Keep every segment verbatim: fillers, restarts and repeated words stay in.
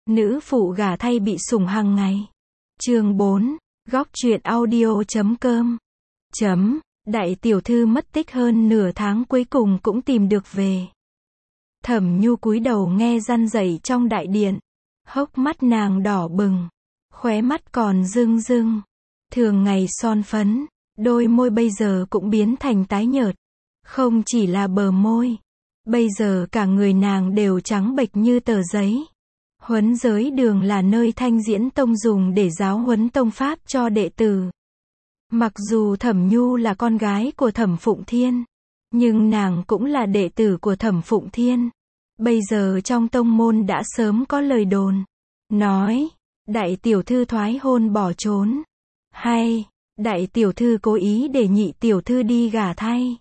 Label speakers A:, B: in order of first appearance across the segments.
A: Nữ phụ gả thay bị sủng hàng ngày. Chương bốn, góc truyện audio chấm com. Chấm, đại tiểu thư mất tích hơn nửa tháng cuối cùng cũng tìm được về. Thẩm Nhu cúi đầu nghe răn rẩy trong đại điện. Hốc mắt nàng đỏ bừng. Khóe mắt còn rưng rưng. Thường ngày son phấn, đôi môi bây giờ cũng biến thành tái nhợt. Không chỉ là bờ môi. Bây giờ cả người nàng đều trắng bệch như tờ giấy. Huấn giới đường là nơi Thanh Diễn Tông dùng để giáo huấn tông pháp cho đệ tử. Mặc dù Thẩm Nhu là con gái của Thẩm Phụng Thiên, nhưng nàng cũng là đệ tử của Thẩm Phụng Thiên. Bây giờ trong tông môn đã sớm có lời đồn. Nói, đại tiểu thư thoái hôn bỏ trốn. Hay, đại tiểu thư cố ý để nhị tiểu thư đi gả thay.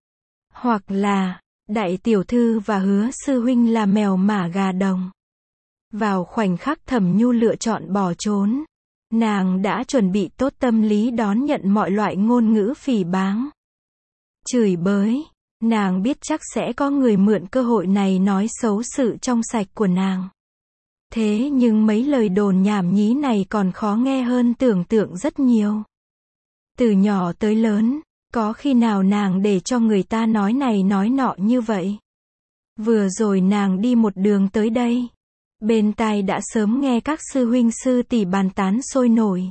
A: Hoặc là, đại tiểu thư và Hứa sư huynh là mèo mả gà đồng. Vào khoảnh khắc Thẩm Nhu lựa chọn bỏ trốn, nàng đã chuẩn bị tốt tâm lý đón nhận mọi loại ngôn ngữ phỉ báng. Chửi bới, nàng biết chắc sẽ có người mượn cơ hội này nói xấu sự trong sạch của nàng. Thế nhưng mấy lời đồn nhảm nhí này còn khó nghe hơn tưởng tượng rất nhiều. Từ nhỏ tới lớn, có khi nào nàng để cho người ta nói này nói nọ như vậy? Vừa rồi nàng đi một đường tới đây. Bên tai đã sớm nghe các sư huynh sư tỷ bàn tán sôi nổi.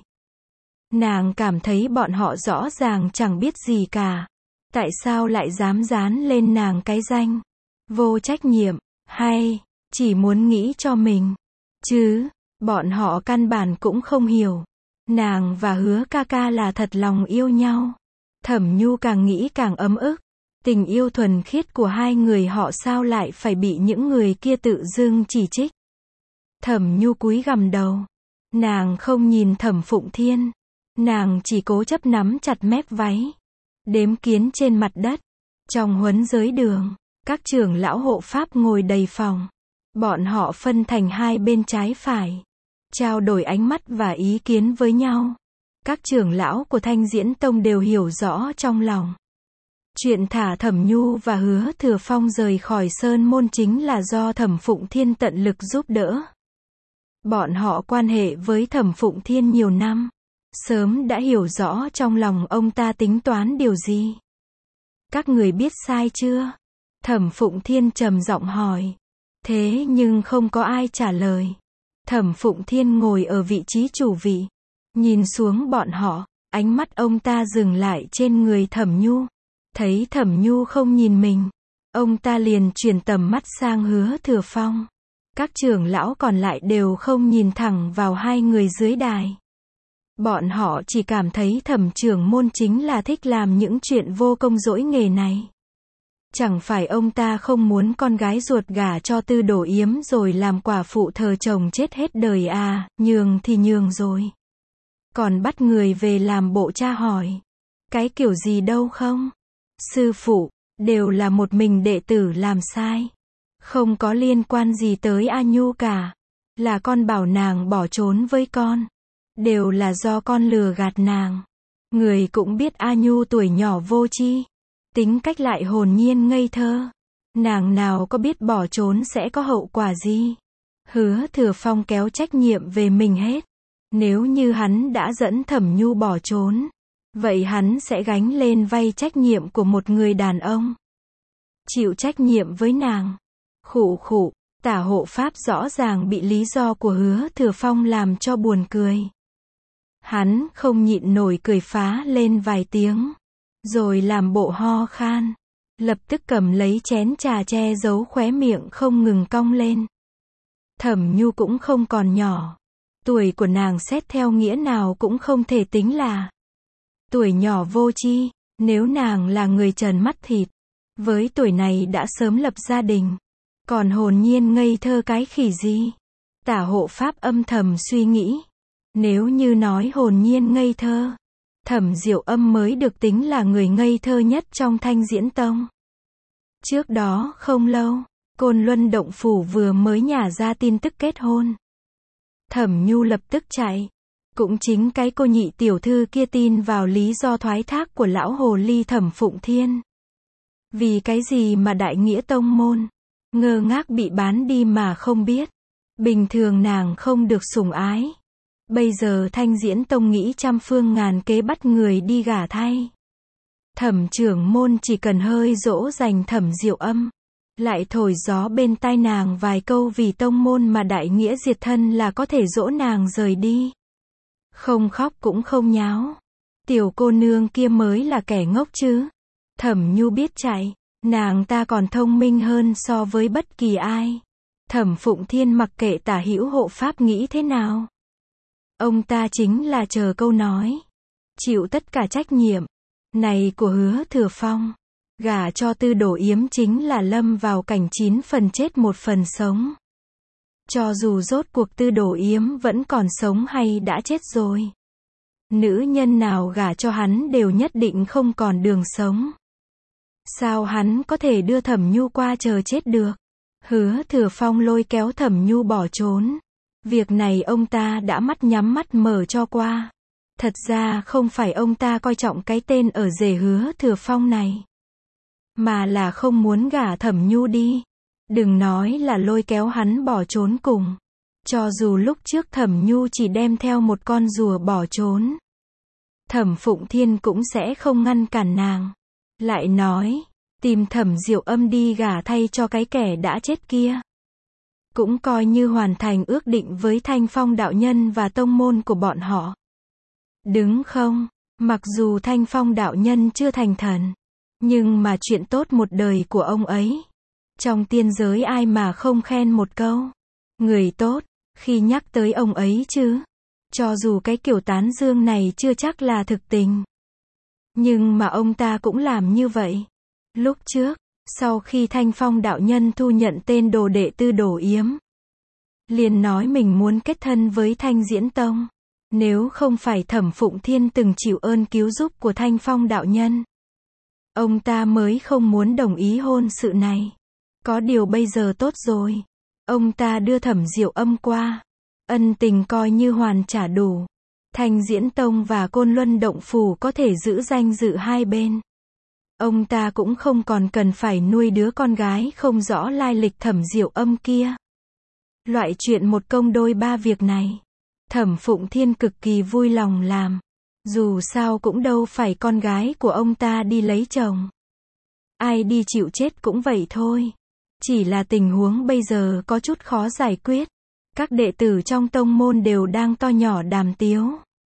A: Nàng cảm thấy bọn họ rõ ràng chẳng biết gì cả. Tại sao lại dám dán lên nàng cái danh? Vô trách nhiệm, hay, chỉ muốn nghĩ cho mình. Chứ, bọn họ căn bản cũng không hiểu. Nàng và Hứa ca ca là thật lòng yêu nhau. Thẩm Nhu càng nghĩ càng ấm ức. Tình yêu thuần khiết của hai người họ sao lại phải bị những người kia tự dưng chỉ trích. Thẩm Nhu cúi gằm đầu. Nàng không nhìn Thẩm Phụng Thiên. Nàng chỉ cố chấp nắm chặt mép váy. Đếm kiến trên mặt đất. Trong huấn giới đường, các trưởng lão hộ pháp ngồi đầy phòng. Bọn họ phân thành hai bên trái phải. Trao đổi ánh mắt và ý kiến với nhau. Các trưởng lão của Thanh Diễn Tông đều hiểu rõ trong lòng. Chuyện thả Thẩm Nhu và Hứa Thừa Phong rời khỏi Sơn Môn chính là do Thẩm Phụng Thiên tận lực giúp đỡ. Bọn họ quan hệ với Thẩm Phụng Thiên nhiều năm. Sớm đã hiểu rõ trong lòng ông ta tính toán điều gì. Các người biết sai chưa? Thẩm Phụng Thiên trầm giọng hỏi. Thế nhưng không có ai trả lời. Thẩm Phụng Thiên ngồi ở vị trí chủ vị. Nhìn xuống bọn họ, ánh mắt ông ta dừng lại trên người Thẩm Nhu. Thấy Thẩm Nhu không nhìn mình, ông ta liền chuyển tầm mắt sang Hứa Thừa Phong. Các trưởng lão còn lại đều không nhìn thẳng vào hai người dưới đài. Bọn họ chỉ cảm thấy Thẩm trưởng môn chính là thích làm những chuyện vô công dỗi nghề này. Chẳng phải ông ta không muốn con gái ruột gả cho Tư Đồ Yếm rồi làm quả phụ thờ chồng chết hết đời à, nhường thì nhường rồi. Còn bắt người về làm bộ tra hỏi. Cái kiểu gì đâu không? Sư phụ, đều là một mình đệ tử làm sai. Không có liên quan gì tới A Nhu cả. Là con bảo nàng bỏ trốn với con. Đều là do con lừa gạt nàng. Người cũng biết A Nhu tuổi nhỏ vô tri. Tính cách lại hồn nhiên ngây thơ. Nàng nào có biết bỏ trốn sẽ có hậu quả gì. Hứa Thừa Phong kéo trách nhiệm về mình hết. Nếu như hắn đã dẫn Thẩm Nhu bỏ trốn, vậy hắn sẽ gánh lên vai trách nhiệm của một người đàn ông. Chịu trách nhiệm với nàng. Khụ khụ, Tả hộ pháp rõ ràng bị lý do của Hứa Thừa Phong làm cho buồn cười. Hắn không nhịn nổi cười phá lên vài tiếng. Rồi làm bộ ho khan. Lập tức cầm lấy chén trà che giấu khóe miệng không ngừng cong lên. Thẩm Nhu cũng không còn nhỏ. Tuổi của nàng xét theo nghĩa nào cũng không thể tính là tuổi nhỏ vô tri. Nếu nàng là người trần mắt thịt, với tuổi này đã sớm lập gia đình. Còn hồn nhiên ngây thơ cái khỉ gì? Tả hộ pháp âm thầm suy nghĩ. Nếu như nói hồn nhiên ngây thơ, Thẩm Diệu Âm mới được tính là người ngây thơ nhất trong Thanh Diễn Tông. Trước đó không lâu, Côn Luân Động Phủ vừa mới nhả ra tin tức kết hôn. Thẩm Nhu lập tức chạy. Cũng chính cái cô nhị tiểu thư kia tin vào lý do thoái thác của lão hồ ly Thẩm Phụng Thiên. Vì cái gì mà Đại Nghĩa Tông môn ngơ ngác bị bán đi mà không biết. Bình thường nàng không được sủng ái. Bây giờ Thanh Diễn Tông nghĩ trăm phương ngàn kế bắt người đi gả thay. Thẩm trưởng môn chỉ cần hơi dỗ dành Thẩm Diệu Âm, lại thổi gió bên tai nàng vài câu vì tông môn mà đại nghĩa diệt thân là có thể dỗ nàng rời đi. Không khóc cũng không nháo. Tiểu cô nương kia mới là kẻ ngốc chứ. Thẩm Nhu biết chạy, nàng ta còn thông minh hơn so với bất kỳ ai. Thẩm Phụng Thiên mặc kệ Tả Hữu hộ pháp nghĩ thế nào. Ông ta chính là chờ câu nói, chịu tất cả trách nhiệm này của Hứa Thừa Phong. Gả cho Tư Đồ Yếm chính là lâm vào cảnh chín phần chết một phần sống. Cho dù rốt cuộc Tư Đồ Yếm vẫn còn sống hay đã chết rồi, nữ nhân nào gả cho hắn đều nhất định không còn đường sống. Sao hắn có thể đưa Thẩm Nhu qua chờ chết được? Hứa Thừa Phong lôi kéo Thẩm Nhu bỏ trốn. Việc này ông ta đã mắt nhắm mắt mở cho qua. Thật ra không phải ông ta coi trọng cái tên ở rể Hứa Thừa Phong này, mà là không muốn gả Thẩm Nhu đi. Đừng nói là lôi kéo hắn bỏ trốn cùng. Cho dù lúc trước Thẩm Nhu chỉ đem theo một con rùa bỏ trốn, Thẩm Phụng Thiên cũng sẽ không ngăn cản nàng. Lại nói, tìm Thẩm Diệu Âm đi gả thay cho cái kẻ đã chết kia, cũng coi như hoàn thành ước định với Thanh Phong đạo nhân và tông môn của bọn họ. Đứng không? Mặc dù Thanh Phong đạo nhân chưa thành thần, nhưng mà chuyện tốt một đời của ông ấy, trong tiên giới ai mà không khen một câu. Người tốt, khi nhắc tới ông ấy chứ. Cho dù cái kiểu tán dương này chưa chắc là thực tình, nhưng mà ông ta cũng làm như vậy. Lúc trước, sau khi Thanh Phong đạo nhân thu nhận tên đồ đệ Tư Đồ Yếm, liền nói mình muốn kết thân với Thanh Diễn Tông. Nếu không phải Thẩm Phụng Thiên từng chịu ơn cứu giúp của Thanh Phong đạo nhân, ông ta mới không muốn đồng ý hôn sự này. Có điều bây giờ tốt rồi, ông ta đưa Thẩm Diệu Âm qua, ân tình coi như hoàn trả đủ. Thanh Diễn Tông và Côn Luân Động Phủ có thể giữ danh dự hai bên. Ông ta cũng không còn cần phải nuôi đứa con gái không rõ lai lịch Thẩm Diệu Âm kia. Loại chuyện một công đôi ba việc này, Thẩm Phụng Thiên cực kỳ vui lòng làm. Dù sao cũng đâu phải con gái của ông ta đi lấy chồng. Ai đi chịu chết cũng vậy thôi. Chỉ là tình huống bây giờ có chút khó giải quyết. Các đệ tử trong tông môn đều đang to nhỏ đàm tiếu,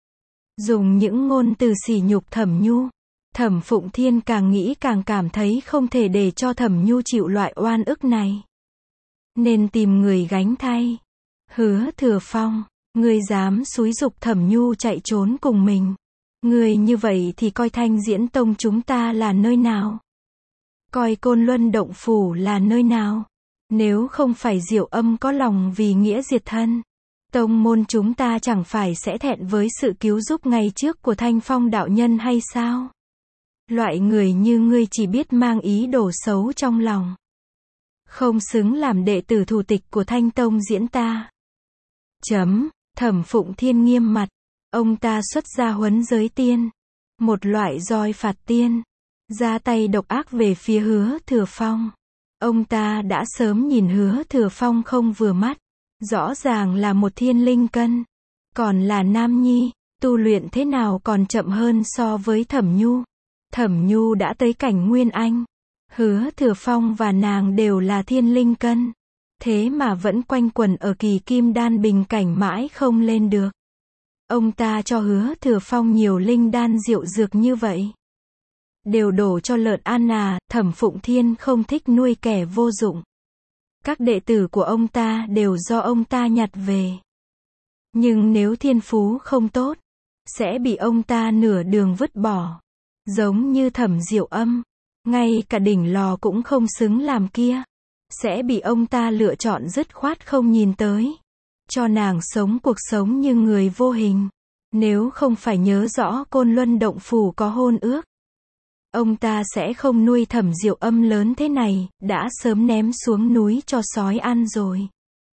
A: dùng những ngôn từ sỉ nhục Thẩm Nhu. Thẩm Phụng Thiên càng nghĩ càng cảm thấy không thể để cho Thẩm Nhu chịu loại oan ức này, nên tìm người gánh thay. Hứa Thừa Phong, ngươi dám xúi giục Thẩm Nhu chạy trốn cùng mình. Ngươi như vậy thì coi Thanh Diễn Tông chúng ta là nơi nào? Coi Côn Luân Động Phủ là nơi nào? Nếu không phải Diệu Âm có lòng vì nghĩa diệt thân, tông môn chúng ta chẳng phải sẽ thẹn với sự cứu giúp ngày trước của Thanh Phong đạo nhân hay sao? Loại người như ngươi chỉ biết mang ý đồ xấu trong lòng, không xứng làm đệ tử thủ tịch của Thanh Tông diễn ta. Chấm. Thẩm Phụng Thiên nghiêm mặt. Ông ta xuất ra huấn giới tiên, một loại roi phạt tiên, ra tay độc ác về phía Hứa Thừa Phong. Ông ta đã sớm nhìn Hứa Thừa Phong không vừa mắt. Rõ ràng là một thiên linh cân, còn là nam nhi, tu luyện thế nào còn chậm hơn so với Thẩm Nhu. Thẩm Nhu đã tới cảnh Nguyên Anh, Hứa Thừa Phong và nàng đều là thiên linh cân, thế mà vẫn quanh quẩn ở kỳ kim đan bình cảnh mãi không lên được. Ông ta cho Hứa Thừa Phong nhiều linh đan diệu dược như vậy, đều đổ cho lợn ăn à. Thẩm Phụng Thiên không thích nuôi kẻ vô dụng. Các đệ tử của ông ta đều do ông ta nhặt về. Nhưng nếu thiên phú không tốt, sẽ bị ông ta nửa đường vứt bỏ. Giống như Thẩm Diệu Âm, ngay cả đỉnh lò cũng không xứng làm kia, sẽ bị ông ta lựa chọn dứt khoát không nhìn tới, cho nàng sống cuộc sống như người vô hình. Nếu không phải nhớ rõ Côn Luân Động Phủ có hôn ước, ông ta sẽ không nuôi Thẩm Diệu Âm lớn thế này, đã sớm ném xuống núi cho sói ăn rồi.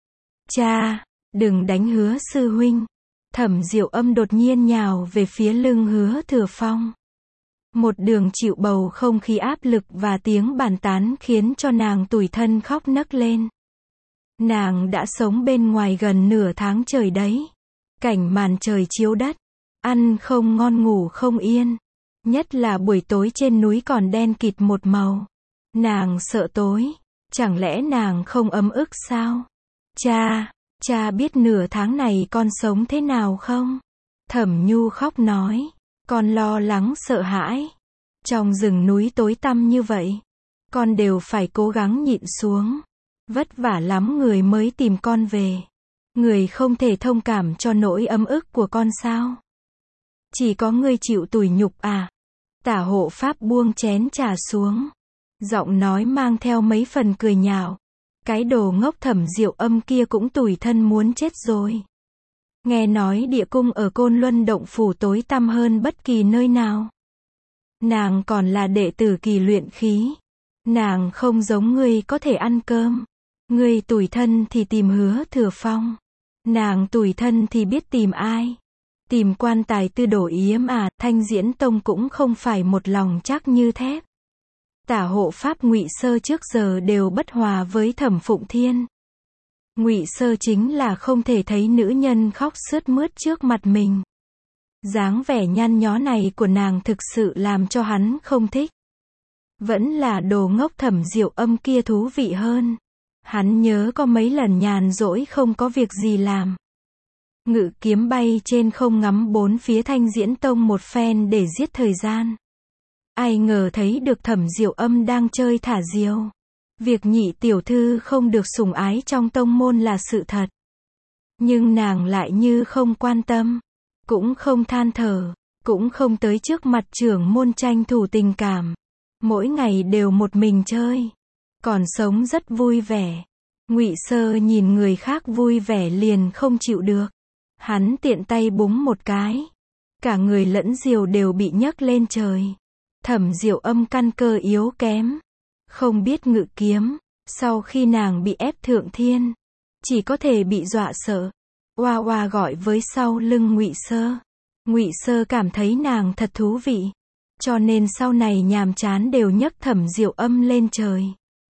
A: Cha, đừng đánh Hứa sư huynh. Thẩm Diệu Âm đột nhiên nhào về phía lưng Hứa Thừa Phong. Một đường chịu bầu không khí áp lực và tiếng bàn tán khiến cho nàng tủi thân khóc nấc lên. Nàng đã sống bên ngoài gần nửa tháng trời đấy. Cảnh màn trời chiếu đất. Ăn không ngon ngủ không yên. Nhất là buổi tối trên núi còn đen kịt một màu. Nàng sợ tối. Chẳng lẽ nàng không ấm ức sao? Cha, cha biết nửa tháng này con sống thế nào không? Thẩm Nhu khóc nói. Con lo lắng sợ hãi. Trong rừng núi tối tăm như vậy, con đều phải cố gắng nhịn xuống. Vất vả lắm người mới tìm con về. Người không thể thông cảm cho nỗi ấm ức của con sao? Chỉ có người chịu tủi nhục à? Tả hộ pháp buông chén trà xuống. Giọng nói mang theo mấy phần cười nhạo. Cái đồ ngốc Thẩm Diệu Âm kia cũng tủi thân muốn chết rồi. Nghe nói địa cung ở Côn Luân Động Phủ tối tăm hơn bất kỳ nơi nào. Nàng còn là đệ tử kỳ luyện khí. Nàng không giống ngươi có thể ăn cơm. Ngươi tủi thân thì tìm Hứa Thừa Phong. Nàng tủi thân thì biết tìm ai? Tìm Quan Tài Tư Đổ Yếm à? Thanh Diễn Tông cũng không phải một lòng chắc như thép. Tả hộ pháp Ngụy Sơ trước giờ đều bất hòa với Thẩm Phụng Thiên. Ngụy Sơ chính là không thể thấy nữ nhân khóc sướt mướt trước mặt mình. Dáng vẻ nhăn nhó này của nàng thực sự làm cho hắn không thích. Vẫn là đồ ngốc Thẩm Diệu Âm kia thú vị hơn. Hắn nhớ có mấy lần nhàn rỗi không có việc gì làm. Ngự kiếm bay trên không ngắm bốn phía Thanh Diễn Tông một phen để giết thời gian. Ai ngờ thấy được Thẩm Diệu Âm đang chơi thả diều. Việc nhị tiểu thư không được sủng ái trong tông môn là sự thật. Nhưng nàng lại như không quan tâm. Cũng không than thở. Cũng không tới trước mặt trưởng môn tranh thủ tình cảm. Mỗi ngày đều một mình chơi. Còn sống rất vui vẻ. Ngụy Sơ nhìn người khác vui vẻ liền không chịu được. Hắn tiện tay búng một cái. Cả người lẫn diều đều bị nhấc lên trời. Thẩm Diệu Âm căn cơ yếu kém. Không biết ngự kiếm. Sau khi nàng bị ép thượng thiên. Chỉ có thể bị dọa sợ. Oa oa gọi với sau lưng Ngụy Sơ. Ngụy Sơ cảm thấy nàng thật thú vị. Cho nên sau này nhàm chán đều nhấc Thẩm Diệu Âm lên trời.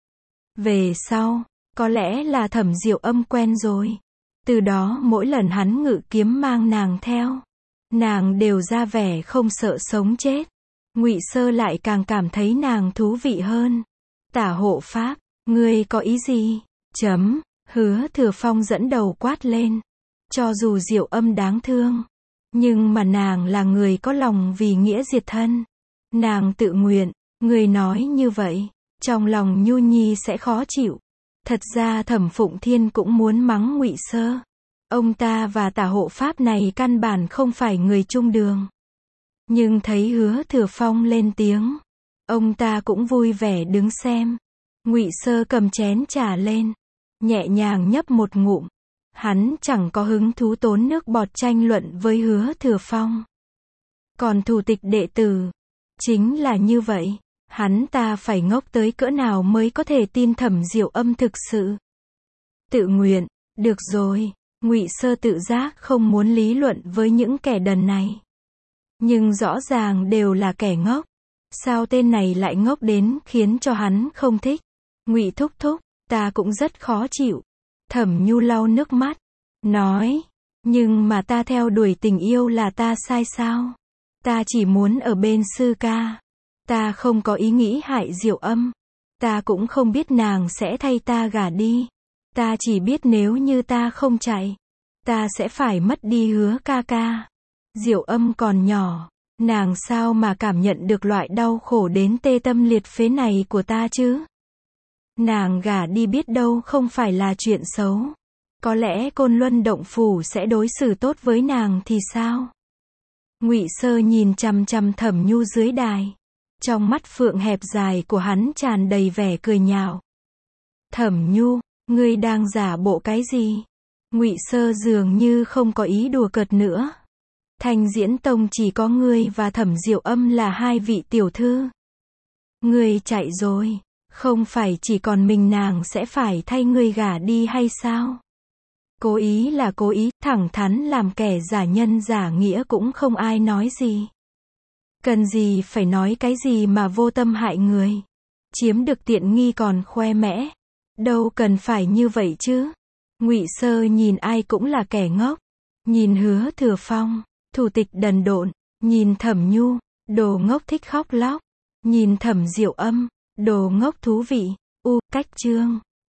A: Về sau, có lẽ là Thẩm Diệu Âm quen rồi. Từ đó mỗi lần hắn ngự kiếm mang nàng theo, nàng đều ra vẻ không sợ sống chết. Ngụy Sơ lại càng cảm thấy nàng thú vị hơn. Tả hộ pháp, ngươi có ý gì? Chấm, Hứa Thừa Phong dẫn đầu quát lên. Cho dù Diệu Âm đáng thương, nhưng mà nàng là người có lòng vì nghĩa diệt thân. Nàng tự nguyện, người nói như vậy, trong lòng Nhu Nhi sẽ khó chịu. Thật ra Thẩm Phụng Thiên cũng muốn mắng Ngụy Sơ. Ông ta và tả hộ pháp này căn bản không phải người chung đường. Nhưng thấy Hứa Thừa Phong lên tiếng, ông ta cũng vui vẻ đứng xem. Ngụy Sơ cầm chén trà lên, nhẹ nhàng nhấp một ngụm. Hắn chẳng có hứng thú tốn nước bọt tranh luận với Hứa Thừa Phong. Còn thủ tịch đệ tử, chính là như vậy. Hắn ta phải ngốc tới cỡ nào mới có thể tin Thẩm Diệu Âm thực sự tự nguyện. Được rồi, Ngụy Sơ tự giác không muốn lý luận với những kẻ đần này. Nhưng rõ ràng đều là kẻ ngốc. Sao tên này lại ngốc đến khiến cho hắn không thích? Ngụy thúc thúc, ta cũng rất khó chịu. Thẩm Nhu lau nước mắt, nói, nhưng mà ta theo đuổi tình yêu là ta sai sao? Ta chỉ muốn ở bên sư ca. Ta không có ý nghĩ hại Diệu Âm. Ta cũng không biết nàng sẽ thay ta gả đi. Ta chỉ biết nếu như ta không chạy, ta sẽ phải mất đi Hứa ca ca. Diệu Âm còn nhỏ, nàng sao mà cảm nhận được loại đau khổ đến tê tâm liệt phế này của ta chứ? Nàng gả đi biết đâu không phải là chuyện xấu. Có lẽ Côn Luân Động Phủ sẽ đối xử tốt với nàng thì sao? Ngụy Sơ nhìn chằm chằm Thẩm Nhu dưới đài. Trong mắt phượng hẹp dài của hắn tràn đầy vẻ cười nhạo. Thẩm Nhu, ngươi đang giả bộ cái gì? Ngụy Sơ dường như không có ý đùa cợt nữa. Thanh Diễn Tông chỉ có ngươi và Thẩm Diệu Âm là hai vị tiểu thư. Ngươi chạy rồi, không phải chỉ còn mình nàng sẽ phải thay ngươi gả đi hay sao? Cố ý là cố ý, thẳng thắn làm kẻ giả nhân giả nghĩa cũng không ai nói gì. Cần gì phải nói cái gì mà vô tâm hại người. Chiếm được tiện nghi còn khoe mẽ. Đâu cần phải như vậy chứ. Ngụy Sơ nhìn ai cũng là kẻ ngốc. Nhìn Hứa Thừa Phong, thủ tịch đần độn. Nhìn Thẩm Nhu, đồ ngốc thích khóc lóc. Nhìn Thẩm Diệu Âm, đồ ngốc thú vị. U, cách chương.